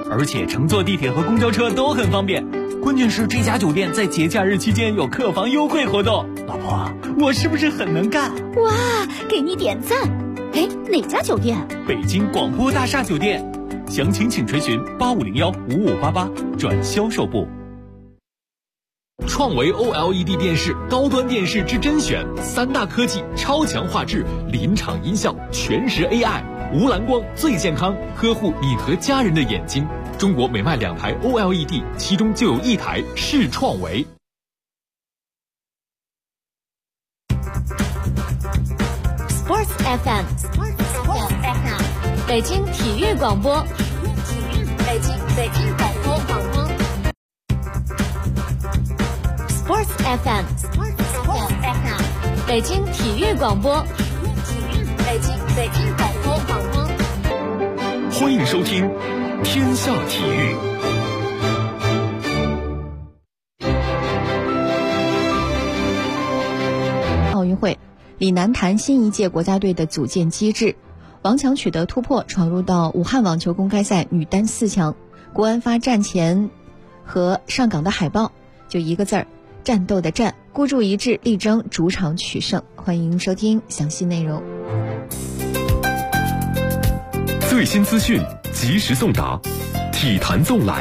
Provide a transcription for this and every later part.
而且乘坐地铁和公交车都很方便。关键是这家酒店在节假日期间有客房优惠活动。老婆，我是不是很能干？ 哇，给你点赞！哎，哪家酒店？ 北京广播大厦酒店。详情请垂询85015588转销售部。创维 OLED 电视，高端电视之甄选，3大科技，超强画质，临场音效，全时 AI， 无蓝光最健康，呵护你和家人的眼睛。中国每卖2台 OLED， 其中就有1台是创维。 Sports FM， 北京体育广播，北京广播。Sports FM， 北京体育广播，北京广播。 欢迎收听《天下体育》。 奥运会，李楠谈新一届国家队的组建机制。王强取得突破，闯入到武汉网球公开赛女单4强。国安发战前和上岗的海报，就一个字儿：战斗的战，孤注一掷，力争主场取胜。欢迎收听详细内容。 最新资讯，及时送达，体坛纵览。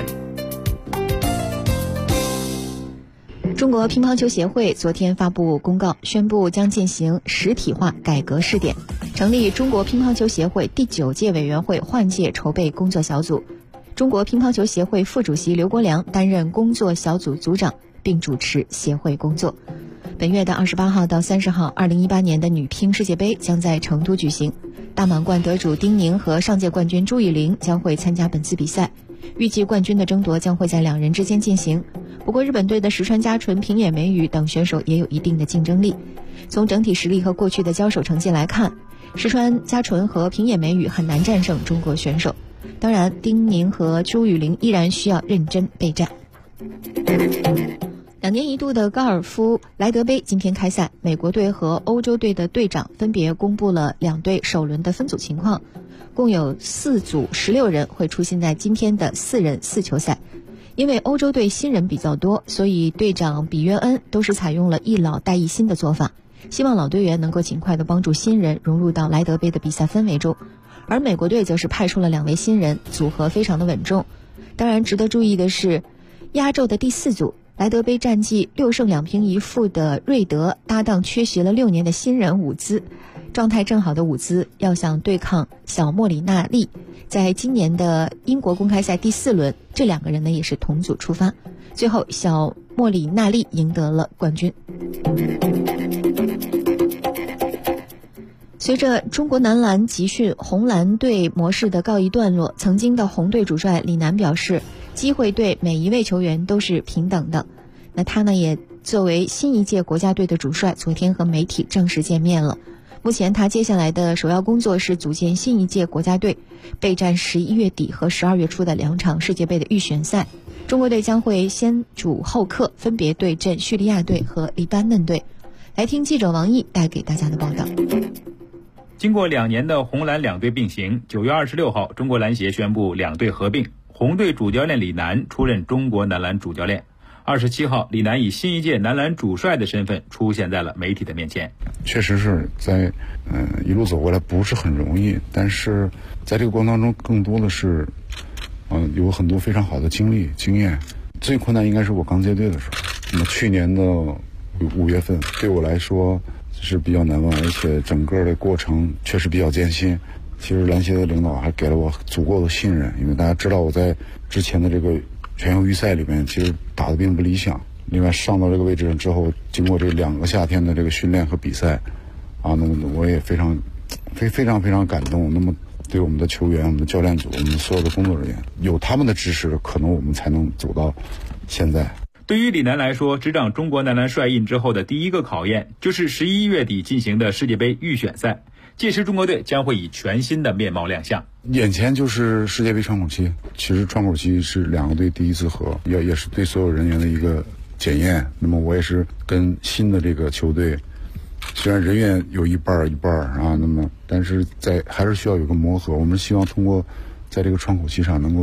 中国乒乓球协会昨天发布公告，宣布将进行实体化改革试点，成立中国乒乓球协会第9届委员会换届筹备工作小组。中国乒乓球协会副主席刘国梁担任工作小组组长，并主持协会工作。本月的28号到30号，2018年的女乒世界杯将在成都举行。大满贯得主丁宁和上届冠军朱雨玲将会参加本次比赛，预计冠军的争夺将会在2人之间进行。不过日本队的石川佳纯、平野美宇等选手也有一定的竞争力。从整体实力和过去的交手成绩来看，石川佳纯和平野美宇很难战胜中国选手。当然，丁宁和朱雨玲依然需要认真备战。2年一度的高尔夫莱德杯今天开赛，美国队和欧洲队的队长分别公布了2队首轮的分组情况，共有4组16人会出现在今天的4人4球赛。因为欧洲队新人比较多，所以队长比约恩都是采用了一老带一新的做法，希望老队员能够尽快的帮助新人融入到莱德杯的比赛氛围中。而美国队则是派出了2位新人，组合非常的稳重。当然值得注意的是，压轴的第4组莱德杯战绩6胜2平1负的瑞德搭档缺席了6年的新人伍兹，状态正好的伍兹要想对抗小莫里纳利，在今年的英国公开赛第4轮，这2个人呢也是同组出发，最后小莫里纳利赢得了冠军。随着中国男篮集训红蓝队模式的告一段落，曾经的红队主帅李楠表示，机会对每一位球员都是平等的。那他呢也作为新一届国家队的主帅，昨天和媒体正式见面了。目前他接下来的首要工作是组建新一届国家队，备战11月底和12月初的2场世界杯的预选赛。中国队将会先主后客，分别对阵叙利亚队和黎巴嫩队。来听记者王毅带给大家的报道。 经过2年的红蓝2队并行，9月26号，中国篮协宣布2队合并，红队主教练李楠出任中国男篮主教练。27号，李楠以新一届男篮主帅的身份出现在了媒体的面前。 确实是在一路走过来不是很容易，但是在这个过程当中更多的是有很多非常好的经历经验。最困难应该是我刚接队的时候，那么去年的5月份对我来说是比较难忘，而且整个的过程确实比较艰辛。其实篮协的领导还给了我足够的信任，因为大家知道我在之前的这个全球预赛里面其实打得并不理想。另外上到这个位置上之后，经过这2个夏天的这个训练和比赛那么我也非常感动。那么对我们的球员、我们的教练组、我们所有的工作人员，有他们的支持，可能我们才能走到现在。 对于李楠来说，执掌中国男篮帅印之后的第一个考验，就是11月底进行的世界杯预选赛。届时中国队将会以全新的面貌亮相。 眼前就是世界杯窗口期，其实窗口期是2个队第一次合，也是对所有人员的一个检验。那么我也是跟新的这个球队，虽然人员有一半那么但是还是需要有个磨合。我们希望通过在这个窗口期上能够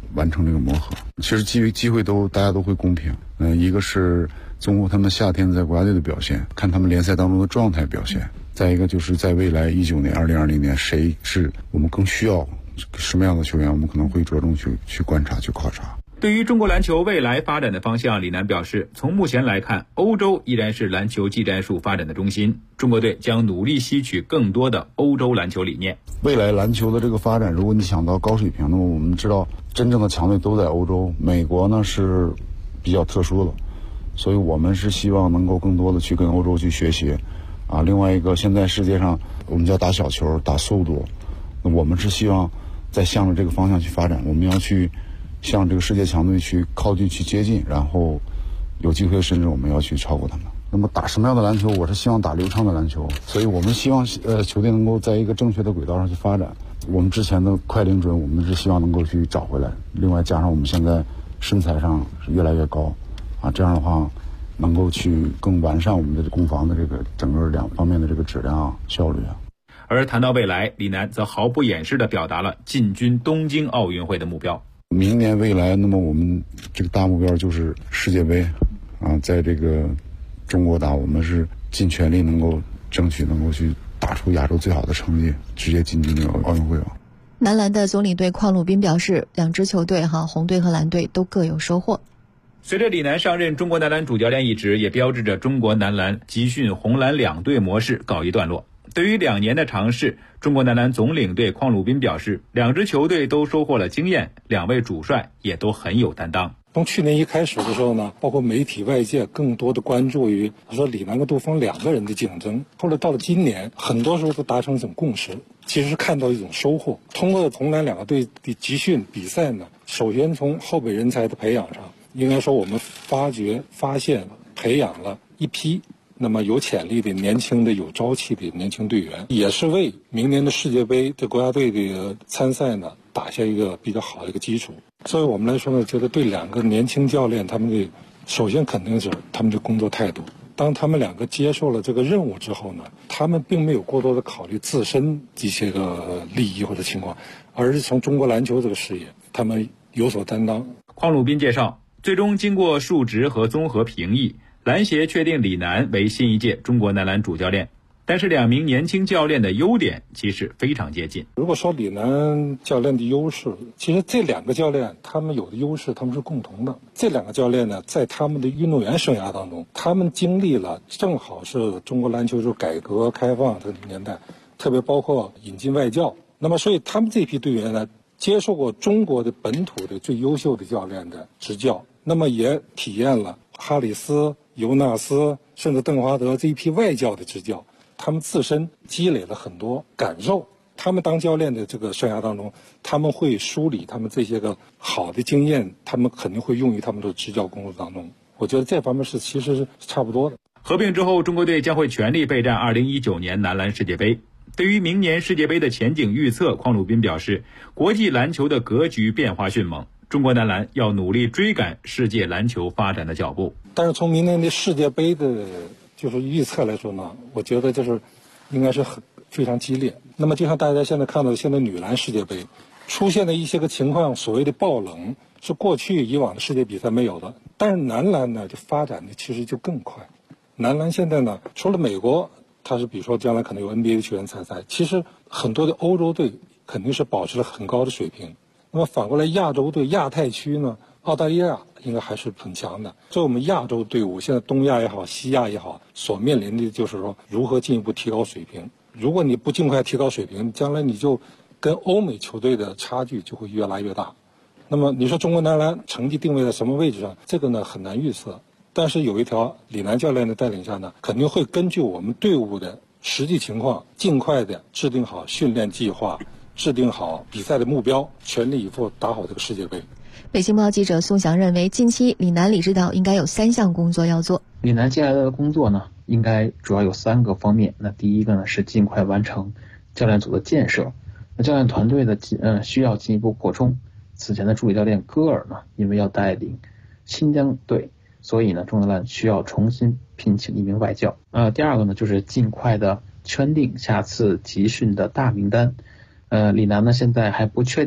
完成这个磨合。其实机会大家都会公平。一个是综合他们夏天在国家队的表现，看他们联赛当中的状态表现；再一个就是在未来19年、2020年，谁是我们更需要什么样的球员，我们可能会着重去观察、去考察。 对于中国篮球未来发展的方向，李楠表示，从目前来看，欧洲依然是篮球技战术发展的中心，中国队将努力吸取更多的欧洲篮球理念。 未来篮球的这个发展，如果你想到高水平，那么我们知道真正的强队都在欧洲，美国呢是比较特殊的，所以我们是希望能够更多的去跟欧洲去学习啊。另外一个，现在世界上我们叫打小球、打速度，那我们是希望在向着这个方向去发展，我们要去向这个世界强队去靠近、去接近，然后有机会甚至我们要去超过他们。那么打什么样的篮球？我是希望打流畅的篮球，所以我们希望球队能够在一个正确的轨道上去发展。我们之前的快灵准，我们是希望能够去找回来。另外加上我们现在身材上是越来越高啊，这样的话能够去更完善我们的攻防的这个整个两方面的这个质量效率啊。 而谈到未来，李楠则毫不掩饰地表达了进军东京奥运会的目标。 明年未来，那么我们这个大目标就是世界杯啊，在这个中国打，我们是尽全力能够争取能够去打出亚洲最好的成绩，直接进军这个奥运会啊。 男篮的总领队邝鲁彬表示，两支球队红队和蓝队都各有收获。 随着李楠上任中国男篮主教练一职，也标志着中国男篮集训红蓝两队模式告一段落。对于2年的尝试，中国男篮总领队邝鲁彬表示，两支球队都收获了经验，2位主帅也都很有担当。 从去年一开始的时候呢，包括媒体外界更多的关注于说李楠跟杜锋2个人的竞争，后来到了今年，很多时候都达成一种共识，其实是看到一种收获。通过红蓝2个队的集训比赛呢，首先从后备人才的培养上，应该说我们发现培养了一批那么有潜力的年轻的有朝气的年轻队员，也是为明年的世界杯的国家队的参赛呢打下一个比较好的一个基础。所以我们来说呢，觉得对2个年轻教练他们的首先肯定是他们的工作态度。当他们2个接受了这个任务之后呢，他们并没有过多的考虑自身一些个利益或者情况，而是从中国篮球这个事业，他们有所担当。 邝鲁彬介绍，最终经过数值和综合评议，篮协确定李楠为新一届中国男篮主教练，但是2名年轻教练的优点其实非常接近。 如果说李楠教练的优势，其实这2个教练他们有的优势他们是共同的。这2个教练呢，在他们的运动员生涯当中，他们经历了正好是中国篮球就改革开放这个年代，特别包括引进外教，那么所以他们这批队员呢，接受过中国的本土的最优秀的教练的执教，那么也体验了哈里斯、尤纳斯甚至邓华德这一批外教的执教，他们自身积累了很多感受。他们当教练的这个生涯当中，他们会梳理他们这些个好的经验，他们肯定会用于他们的执教工作当中。我觉得这方面其实是差不多的。 合并之后，中国队将会全力备战2019年男篮世界杯。对于明年世界杯的前景预测，邝鲁彬表示，国际篮球的格局变化迅猛，中国男篮要努力追赶世界篮球发展的脚步。 但是从明年的世界杯的就是预测来说呢，我觉得就是应该是非常激烈。那么就像大家现在看到的，现在女篮世界杯出现的一些个情况，所谓的爆冷是过去以往的世界比赛没有的。但是男篮呢，就发展的其实就更快。男篮现在呢，除了美国，它是比如说将来可能有 NBA 的球员参赛，其实很多的欧洲队肯定是保持了很高的水平。那么反过来亚洲队亚太区呢，澳大利亚应该还是很强的。所以我们亚洲队伍现在东亚也好西亚也好，所面临的就是说如何进一步提高水平。如果你不尽快提高水平，将来你就跟欧美球队的差距就会越来越大。那么你说中国男篮成绩定位在什么位置上，这个呢很难预测。但是有一条李楠教练的带领下呢，肯定会根据我们队伍的实际情况，尽快的制定好训练计划，制定好比赛的目标，全力以赴打好这个世界杯。 北京报记者宋翔认为，近期李楠理指导应该有3项工作要做。 李楠接下来的工作呢，应该主要有3个方面。那第一个呢是尽快完成教练组的建设，那教练团队的需要进一步扩充。此前的助理教练戈尔呢，因为要带领新疆队，所以呢中国男篮需要重新聘请1名外教。第二个呢就是尽快的圈定下次集训的大名单。李楠呢现在还不确定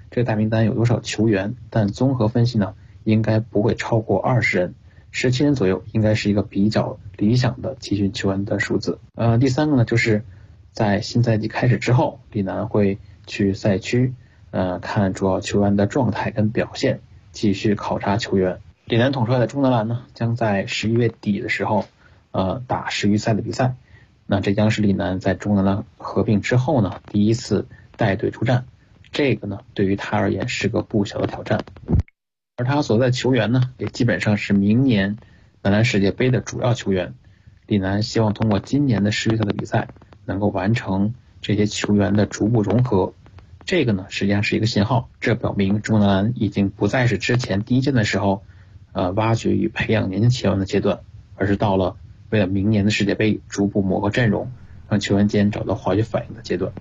这个大名单有多少球员，但综合分析呢，应该不会超过20人，17人左右应该是一个比较理想的集训球员的数字。第三个呢，就是在新赛季开始之后，李楠会去赛区看主要球员的状态跟表现，继续考察球员。李楠统帅的中德蓝呢，将在11月底的时候打世预赛的比赛，那这将是李楠在中德蓝合并之后呢第一次带队出战，这个呢对于他而言是个不小的挑战。而他所在的球员呢，也基本上是明年男篮世界杯的主要球员。李楠希望通过今年的世预赛的比赛，能够完成这些球员的逐步融合。这个呢实际上是一个信号，这表明中德蓝已经不再是之前第一届的时候挖掘与培养年轻球员的阶段，而是到了为了明年的世界杯逐步磨合阵容，让球员间找到化学反应的阶段。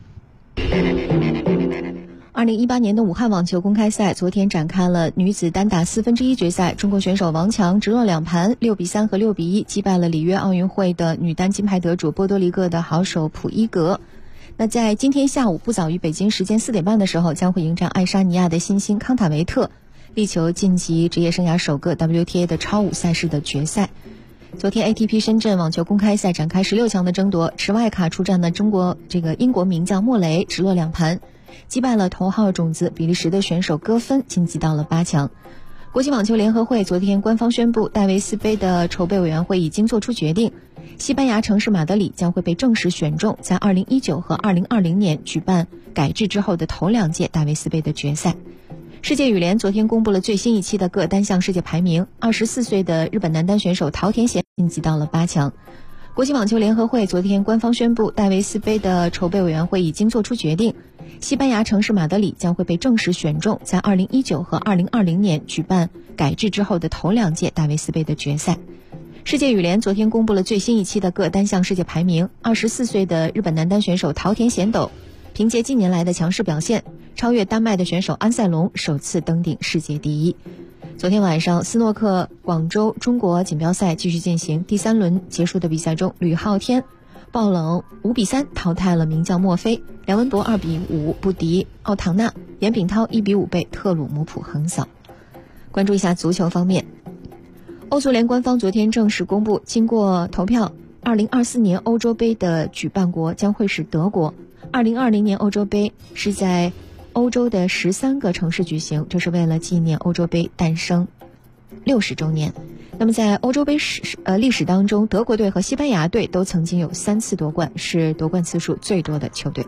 2018年的武汉网球公开赛昨天展开了女子单打1/4决赛，中国选手王强直落2盘6比3和6比1击败了里约奥运会的女单金牌得主波多黎各的好手普伊格。那在今天下午不早于北京时间4点半的时候，将会迎战爱沙尼亚的新星康塔维特，力求晋级职业生涯首个 WTA 的超5赛事的决赛。昨天 ATP 深圳网球公开赛展开16强的争夺，持外卡出战的英国名将莫雷直落2盘击败了头号种子比利时的选手戈芬，晋级到了8强。国际网球联合会昨天官方宣布，戴维斯杯的筹备委员会已经做出决定，西班牙城市马德里将会被正式选中，在2019和2020年举办改制之后的头2届戴维斯杯的决赛。世界羽联昨天公布了最新一期的各单项世界排名，24岁的日本男单选手桃田贤晋级到了8强。国际网球联合会昨天官方宣布，戴维斯杯的筹备委员会已经做出决定，西班牙城市马德里将会被正式选中，在2019和2020年举办改制之后的头2届戴维斯杯的决赛。世界羽联昨天公布了最新一期的各单项世界排名，24岁的日本男单选手桃田贤斗凭借近年来的强势表现，超越丹麦的选手安塞龙，首次登顶世界第一。昨天晚上，斯诺克广州中国锦标赛继续进行，第3轮结束的比赛中，吕昊天爆冷5比3淘汰了名将墨菲，梁文博2比5不敌奥唐纳，严炳涛1比5被特鲁姆普横扫。关注一下足球方面，欧足联官方昨天正式公布，经过投票，2024年欧洲杯的举办国将会是德国。2020年欧洲杯是在欧洲的13个城市举行，这是为了纪念欧洲杯诞生60周年。那么在欧洲杯历史当中，德国队和西班牙队都曾经有3次夺冠，是夺冠次数最多的球队。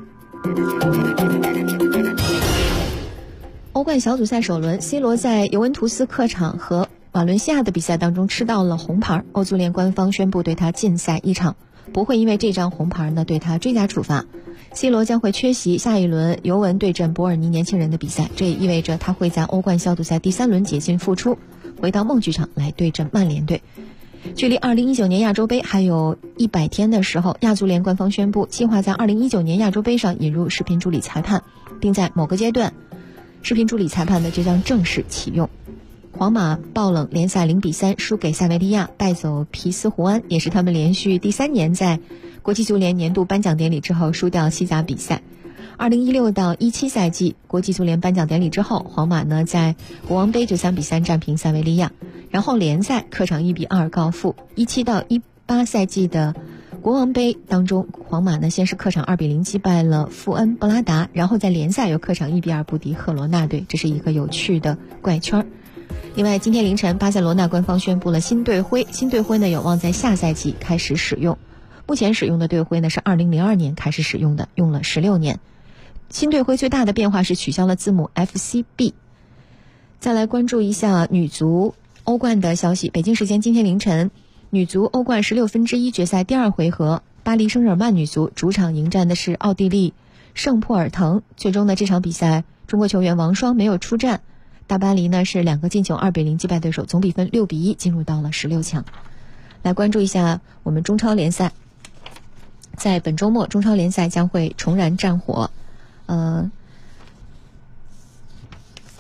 欧冠小组赛首轮 ，C 罗在尤文图斯客场和瓦伦西亚的比赛当中吃到了红牌，欧足联官方宣布对他禁赛1场，不会因为这张红牌呢对他追加处罚。C 罗将会缺席下一轮尤文对阵伯尔尼年轻人的比赛，这也意味着他会在欧冠小组赛第3轮解禁复出，回到梦剧场来对阵曼联队。距离2019年亚洲杯还有100天的时候，亚足联官方宣布，计划在2019年亚洲杯上引入视频助理裁判，并在某个阶段，视频助理裁判呢就将正式启用。皇马爆冷联赛0比3输给塞维利亚，带走皮斯胡安，也是他们连续第3年在国际足联年度颁奖典礼之后输掉西甲比赛。2016到17赛季国际足联颁奖典礼之后，皇马呢在国王杯就3比3战平塞维利亚，然后联赛客场1比2告负。17到18赛季的国王杯当中，皇马呢先是客场2比0击败了富恩布拉达，然后在联赛又客场1比2不敌赫罗纳队，这是一个有趣的怪圈。另外，今天凌晨，巴塞罗那官方宣布了新队徽，新队徽呢有望在下赛季开始使用。目前使用的队徽呢是2002年开始使用的，用了16年。新队徽最大的变化是取消了字母 FCB。再来关注一下女足欧冠的消息。北京时间今天凌晨，女足欧冠1/16决赛第2回合，巴黎圣日耳曼女足主场迎战的是奥地利圣普尔滕。最终呢，这场比赛中国球员王霜没有出战，大巴黎呢是2个进球2比0击败对手，总比分6比1进入到了16强。来关注一下我们中超联赛。在本周末，中超联赛将会重燃战火。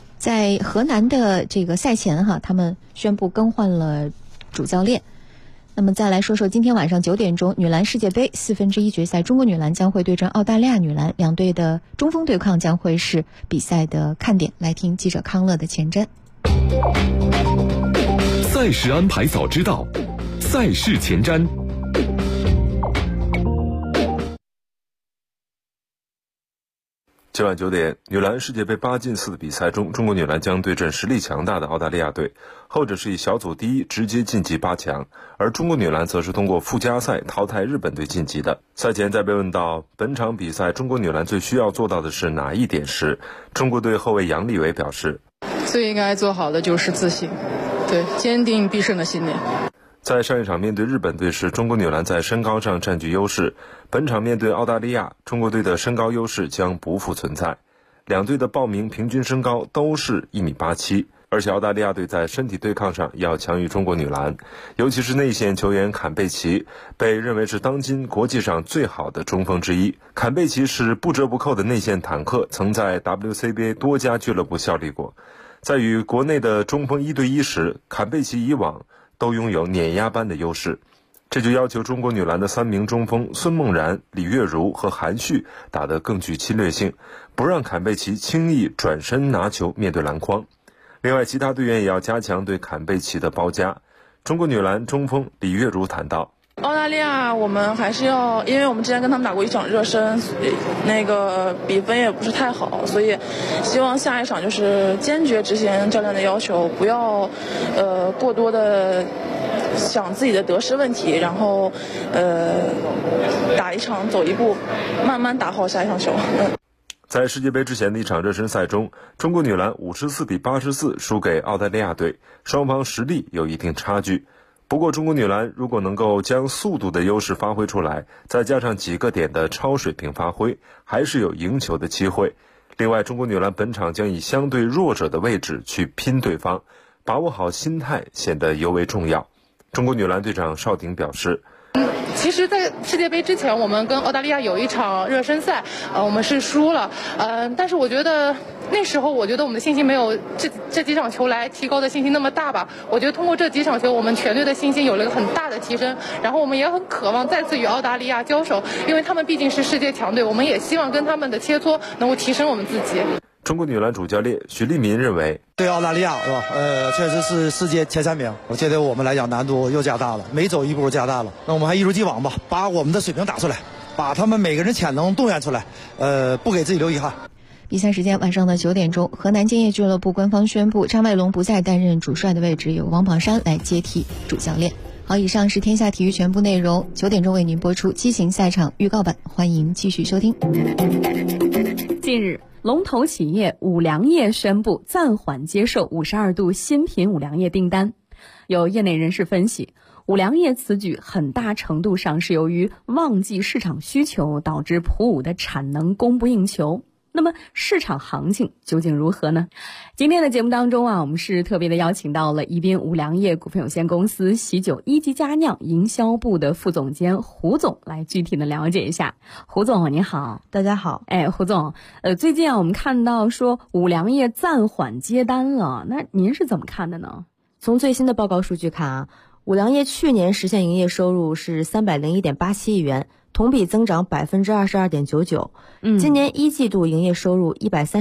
在河南的这个赛前他们宣布更换了主教练。 那么再来说说今天晚上9点钟女篮世界杯1/4决赛，中国女篮将会对阵澳大利亚女篮，两队的中锋对抗将会是比赛的看点。来听记者康乐的前瞻。 赛事安排早知道，赛事前瞻。 今晚9点，女篮世界杯8进4的比赛中，中国女篮将对阵实力强大的澳大利亚队，后者是以小组第一直接晋级8强，而中国女篮则是通过附加赛淘汰日本队晋级的。赛前在被问到本场比赛中国女篮最需要做到的是哪一点时，中国队后卫杨丽伟表示， 最应该做好的就是自信，对，坚定必胜的信念。 在上一场面对日本队时，中国女篮在身高上占据优势，本场面对澳大利亚，中国队的身高优势将不复存在。两队的报名平均身高都是1.87米，而且澳大利亚队在身体对抗上要强于中国女篮，尤其是内线球员坎贝奇，被认为是当今国际上最好的中锋之一。坎贝奇是不折不扣的内线坦克，曾在 WCBA 多家俱乐部效力过。在与国内的中锋1对1时，坎贝奇以往都拥有碾压般的优势，这就要求中国女篮的3名中锋孙梦然、李月如和韩旭打得更具侵略性，不让坎贝奇轻易转身拿球面对篮筐。另外，其他队员也要加强对坎贝奇的包夹。中国女篮中锋李月如谈到， 澳大利亚我们还是要，因为我们之前跟他们打过一场热身，那个比分也不是太好，所以希望下一场就是坚决执行教练的要求，不要过多的想自己的得失问题，然后打一场走一步，慢慢打好下一场球。 在世界杯之前的一场热身赛中，中国女篮54比84输给澳大利亚队，双方实力有一定差距。不过中国女篮如果能够将速度的优势发挥出来，再加上几个点的超水平发挥，还是有赢球的机会。另外，中国女篮本场将以相对弱者的位置去拼对方，把握好心态显得尤为重要。中国女篮队长邵婷表示， 其实在世界杯之前，我们跟澳大利亚有一场热身赛，我们是输了，但是我觉得那时候我们的信心没有这几场球来提高的信心那么大吧。我觉得通过这几场球，我们全队的信心有了一个很大的提升，然后我们也很渴望再次与澳大利亚交手，因为他们毕竟是世界强队，我们也希望跟他们的切磋能够提升我们自己。 中国女篮主教练许利民认为， 对澳大利亚是吧？确实是世界前3名，我觉得我们来讲难度又加大了，每走一步加大了。那我们还一如既往吧，把我们的水平打出来，把他们每个人潜能动员出来，不给自己留遗憾。 比赛时间晚上的9点钟，河南建业俱乐部官方宣布，张卫龙不再担任主帅的位置，由王宝山来接替主教练。好，以上是天下体育全部内容，9点钟为您播出畸形赛场预告版，欢迎继续收听。 近日，龙头企业五粮液宣布暂缓接受52度新品五粮液订单。有业内人士分析，五粮液此举很大程度上是由于旺季市场需求导致普五的产能供不应求。那么市场行情究竟如何呢？今天的节目当中我们是特别的邀请到了宜宾五粮液股份有限公司喜酒一级佳酿营销部的副总监胡总来具体的了解一下。胡总您好。 大家好。 胡总，最近我们看到说五粮液暂缓接单了，那您是怎么看的呢？ 从最新的报告数据看五粮液去年实现营业收入是301.87亿元，同比增长22.99%。今年1季度营业收入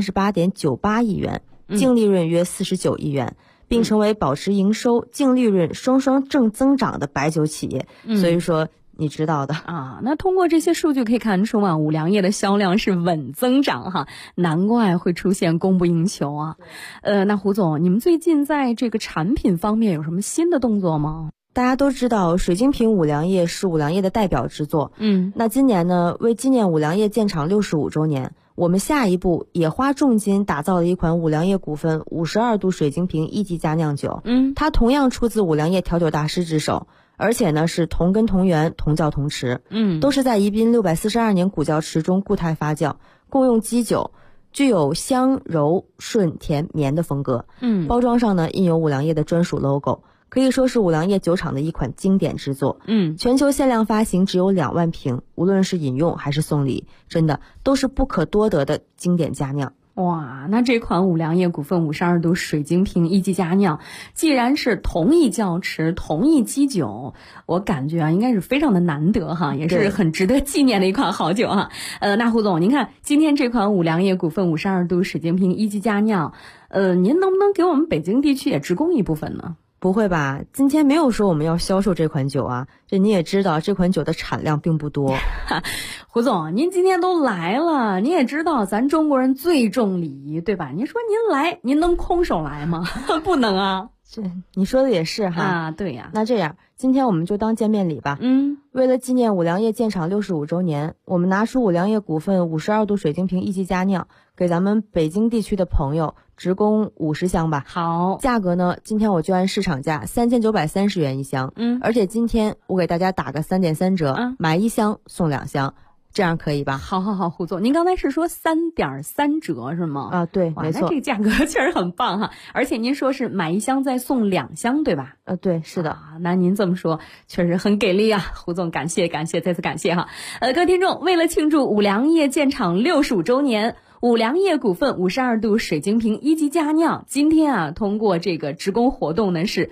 138.98亿元，净利润约49亿元，并成为保持营收、净利润双双正增长的白酒企业。所以说你知道的那通过这些数据可以看出五粮液的销量是稳增长哈，难怪会出现供不应求啊。那胡总，你们最近在这个产品方面有什么新的动作吗？ 大家都知道水晶瓶五粮液是五粮液的代表之作。那今年呢，为纪念五粮液建厂65周年，我们下一步也花重金打造了一款五粮液股份52度水晶瓶一级佳酿酒。它同样出自五粮液调酒大师之手，而且呢是同根同源同窖同池，都是在宜宾642年古窖池中固态发酵，共用基酒，具有香柔顺甜绵的风格。包装上呢印有五粮液的专属 logo， 可以说是五粮液酒厂的一款经典之作。全球限量发行只有2万瓶，无论是饮用还是送礼，真的都是不可多得的经典佳酿。 哇，那这款五粮液股份52度水晶瓶一级佳酿，既然是同一窖池、同一基酒，我感觉应该是非常的难得哈，也是很值得纪念的一款好酒哈。那胡总，您看今天这款五粮液股份52度水晶瓶一级佳酿，您能不能给我们北京地区也直供一部分呢？ 不会吧，今天没有说我们要销售这款酒啊，这你也知道这款酒的产量并不多。 胡总，您今天都来了，你也知道咱中国人最重礼仪，对吧？您说您来，您能空手来吗？不能啊。 这你说的也是哈。 啊，对呀。 那这样，今天我们就当见面礼吧。为了纪念五粮液建厂65周年，我们拿出五粮液股份52度水晶瓶一级佳酿，给咱们北京地区的朋友直供50箱吧。 好， 价格呢，今天我就按市场价3930元一箱。而且今天我给大家打个3.3折，买1箱送2箱。这样可以吧？ 好，胡总，您刚才是说3.3折是吗？ 啊，对，没错。 那这个价格确实很棒哈，而且您说是买1箱再送2箱，对吧？ 对，是的。 那您这么说确实很给力啊，胡总，感谢，再次感谢哈。各位听众，为了庆祝五粮液建厂65周年，五粮液股份52度水晶瓶一级佳酿，今天啊，通过这个直供活动呢是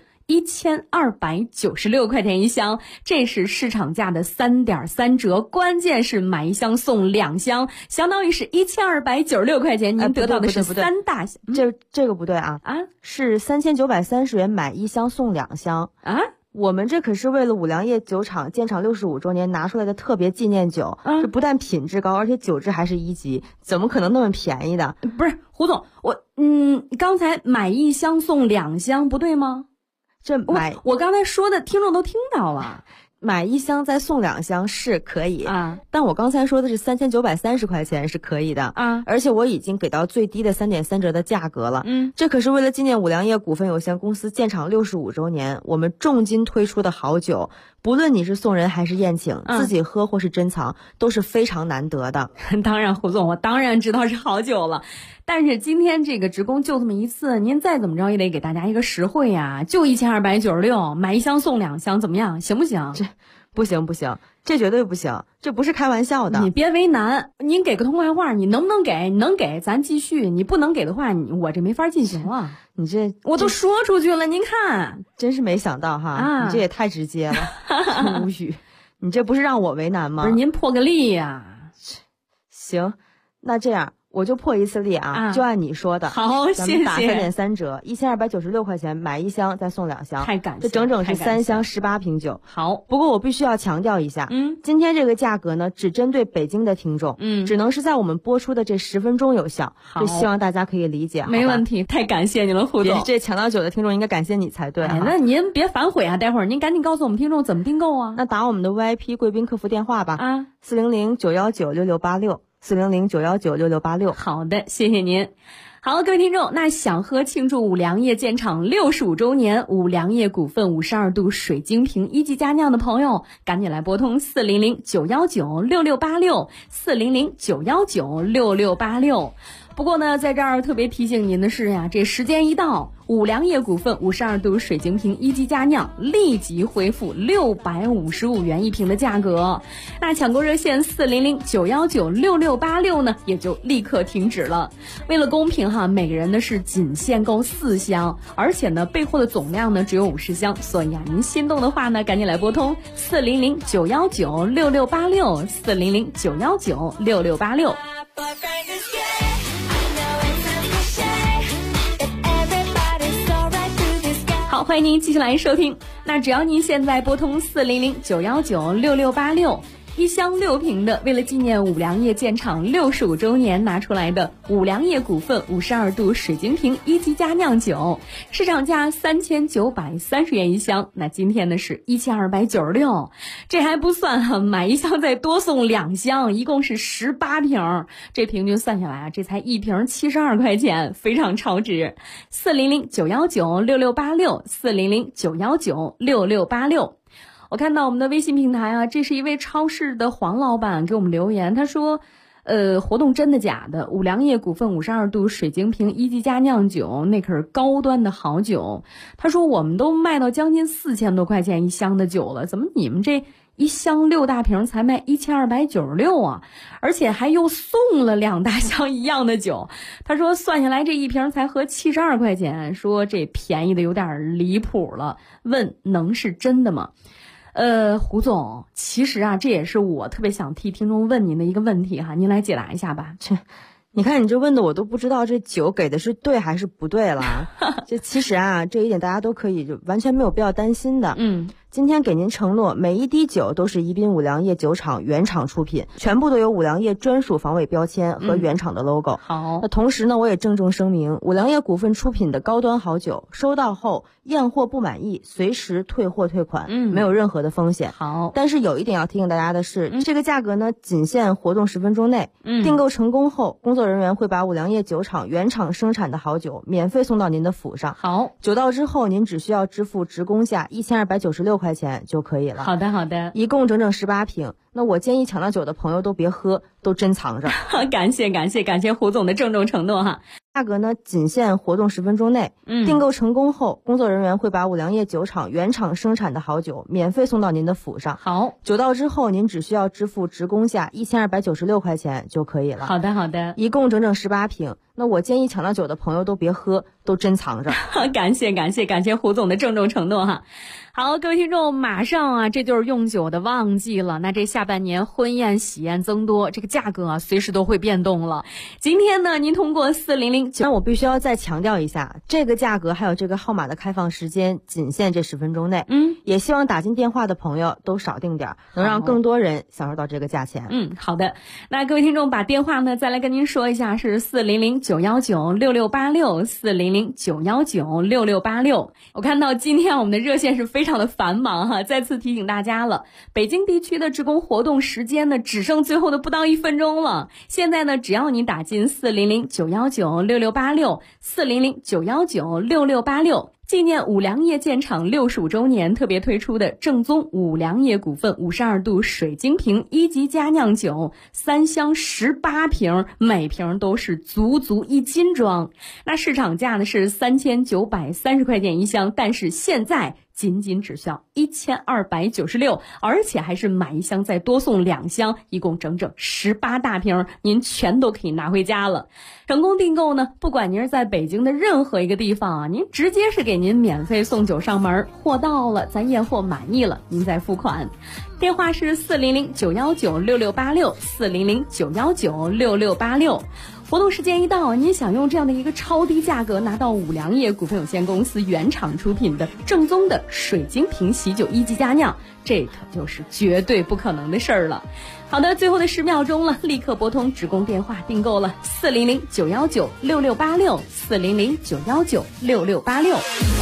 1296块钱一箱，这是市场价的3.3折，关键是买1箱送2箱，相当于是1296块钱，您得到的是3大箱。 这个不对啊！是3930元买1箱送2箱啊！ 我们这可是为了五粮液酒厂建厂65周年拿出来的特别纪念酒，这不但品质高，而且酒质还是1级，怎么可能那么便宜的？ 不是胡总，刚才买1箱送2箱不对吗？我刚才说的听众都听到了， 买1箱再送2箱是可以啊，但我刚才说的是3930块钱是可以的啊，而且我已经给到最低的3.3折的价格了。这可是为了纪念五粮液股份有限公司建厂65周年，我们重金推出的好酒，不论你是送人还是宴请，自己喝或是珍藏，都是非常难得的。 当然，胡总，我当然知道是好酒了。但是今天这个直供就这么一次，您再怎么着也得给大家一个实惠呀，就1296，买1箱送2箱，怎么样？行不行？ 这不行，这绝对不行，这不是开玩笑的。 你别为难，您给个痛快话，你能不能给？你能给咱继续，你不能给的话，我这没法进行了。 你这我都说出去了，您看， 真是没想到哈，你这也太直接了，无语。你这不是让我为难吗？ 不是您破个例呀。 行，那这样。我就破一次例啊，就按你说的。 好， 咱们打3.3折，1296块钱买1箱再送2箱， 太感谢， 这整整是3箱18瓶酒。 好， 不过我必须要强调一下，今天这个价格呢，只针对北京的听众，只能是在我们播出的这10分钟有效。这希望大家可以理解。 没问题，太感谢你了，胡总。 这抢到酒的听众应该感谢你才对。 那您别反悔啊，待会儿您赶紧告诉我们听众怎么订购啊。 那打我们的 VIP 贵宾客服电话吧，400-919-6686。400-919-6686。 好的，谢谢您。好，各位听众，那想喝庆祝五粮液建厂65周年五粮液股份52度水晶瓶一级佳酿的朋友，赶紧来拨通400-919-6686 400-919-6686。不过呢，在这儿特别提醒您的是呀，这时间一到，五粮液股份52度水晶瓶一级佳酿立即恢复655元一瓶的价格。那抢购热线400-919-6686呢，也就立刻停止了。为了公平哈，每个人呢是仅限购4箱，而且呢备货的总量呢只有50箱，所以啊，您心动的话呢，赶紧来拨通400-919-6686 400-919-6686。好，欢迎您继续来收听。那只要您现在拨通400-919-6686，一箱6瓶的，为了纪念五粮液建厂65周年拿出来的五粮液股份52度水晶瓶一级佳酿酒，市场价3930元一箱，那今天呢是1296，这还不算哈，买1箱再多送2箱，一共是18瓶，这平均算下来啊，这才1瓶72块钱，非常超值。400-919-6686 400-919-6686。我看到我们的微信平台啊，这是一位超市的黄老板给我们留言，他说活动真的假的？五粮液股份52度水晶瓶一级佳酿酒，那可是高端的好酒。他说我们都卖到将近4000多块钱一箱的酒了，怎么你们这一箱6大瓶才卖1296啊，而且还又送了2大箱一样的酒。他说算下来这一瓶才合72块钱，说这便宜的有点离谱了，问能是真的吗？胡总，其实啊，这也是我特别想替听众问您的一个问题哈，您来解答一下吧。 你看你这问的我都不知道这酒给的是对还是不对了。这其实啊，这一点大家都可以就完全没有必要担心的。今天给您承诺，每一滴酒都是宜宾五粮液酒厂原厂出品，全部都有五粮液专属防伪标签和原厂的 logo。 好， 那同时呢，我也郑重声明，五粮液股份出品的高端好酒，收到后验货不满意，随时退货退款，没有任何的风险。 好， 但是有一点要提醒大家的是，这个价格呢，仅限活动10分钟内。订购成功后，工作人员会把五粮液酒厂原厂生产的好酒免费送到您的府上。 好， 酒到之后，您只需要支付职工价1296块钱就可以了。 好的，好的， 一共整整18瓶。那我建议抢到酒的朋友都别喝，都珍藏着。 感谢胡总的郑重承诺哈。 价格呢，仅限活动10分钟内。订购成功后，工作人员会把五粮液酒厂原厂生产的好酒免费送到您的府上。 好， 酒到之后，您只需要支付职工价1296块钱就可以了。 好的，好的， 一共整整18瓶。那我建议抢到酒的朋友都别喝，都珍藏着。 感谢胡总的郑重承诺哈。好，各位听众，马上啊，这就是用酒的旺季了。那这下半年婚宴喜宴增多，这个价格啊，随时都会变动了。今天呢，您通过4009， 那我必须要再强调一下，这个价格还有这个号码的开放时间仅限这10分钟内。也希望打进电话的朋友都少订点，能让更多人享受到这个价钱。 好的。那各位听众，把电话呢再来跟您说一下，是400-919-6686，400-919-6686。我看到今天我们的热线是非常的繁忙哈，再次提醒大家了，北京地区的职工活动时间呢，只剩最后的不到1分钟了。现在呢，只要你打进400-919-6686， 400-919-6686，纪念五粮液建厂65周年特别推出的正宗五粮液股份52度水晶瓶1级佳酿酒，3箱18瓶，每瓶都是足1斤装。那市场价呢是3930块钱一箱，但是现在仅只需要1296，而且还是买一箱再多送2箱，一共整整18大瓶，您全都可以拿回家了。成功订购呢，不管您是在北京的任何一个地方啊，您直接是给您免费送酒上门，货到了咱验货满意了，您再付款。电话是400-919-6686， 400-919-6686。活动时间一到，您想用这样的一个超低价格拿到五粮液股份有限公司原厂出品的正宗的水晶瓶喜酒1级佳酿，这可就是绝对不可能的事儿了。好的，最后的10秒钟了，立刻拨通职工电话订购了400-919-6686， 400-919-6686。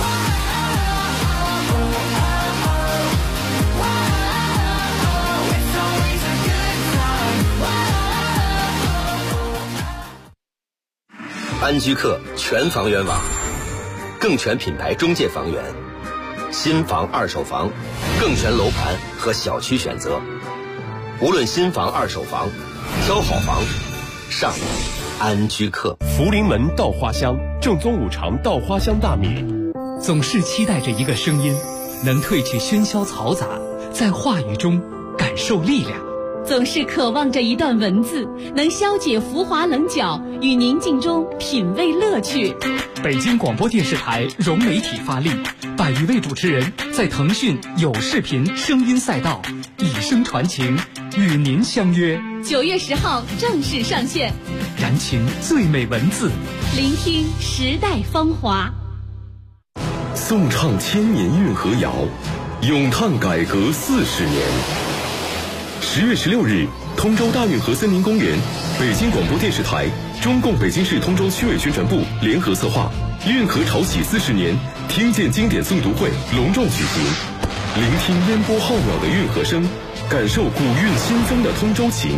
安居客全房源网，更全品牌中介房源，新房二手房，更全楼盘和小区选择。无论新房二手房，挑好房上安居客。 福临门稻花香，正宗五常稻花香大米。 总是期待着一个声音，能褪去喧嚣嘈杂，在话语中感受力量。 总是渴望着一段文字，能消解浮华棱角，与宁静中品味乐趣。 北京广播电视台融媒体发力，100余位主持人在腾讯有视频声音赛道以声传情，与您相约 9月10号正式上线， 燃情最美文字， 聆听时代芳华。 颂唱千年运河谣，咏叹改革40年。10月16日，通州大运河森林公园，北京广播电视台、中共北京市通州区委宣传部联合策划，运河潮起40年听见经典诵读会隆重举行，聆听烟波浩渺的运河声，感受古韵新风的通州情。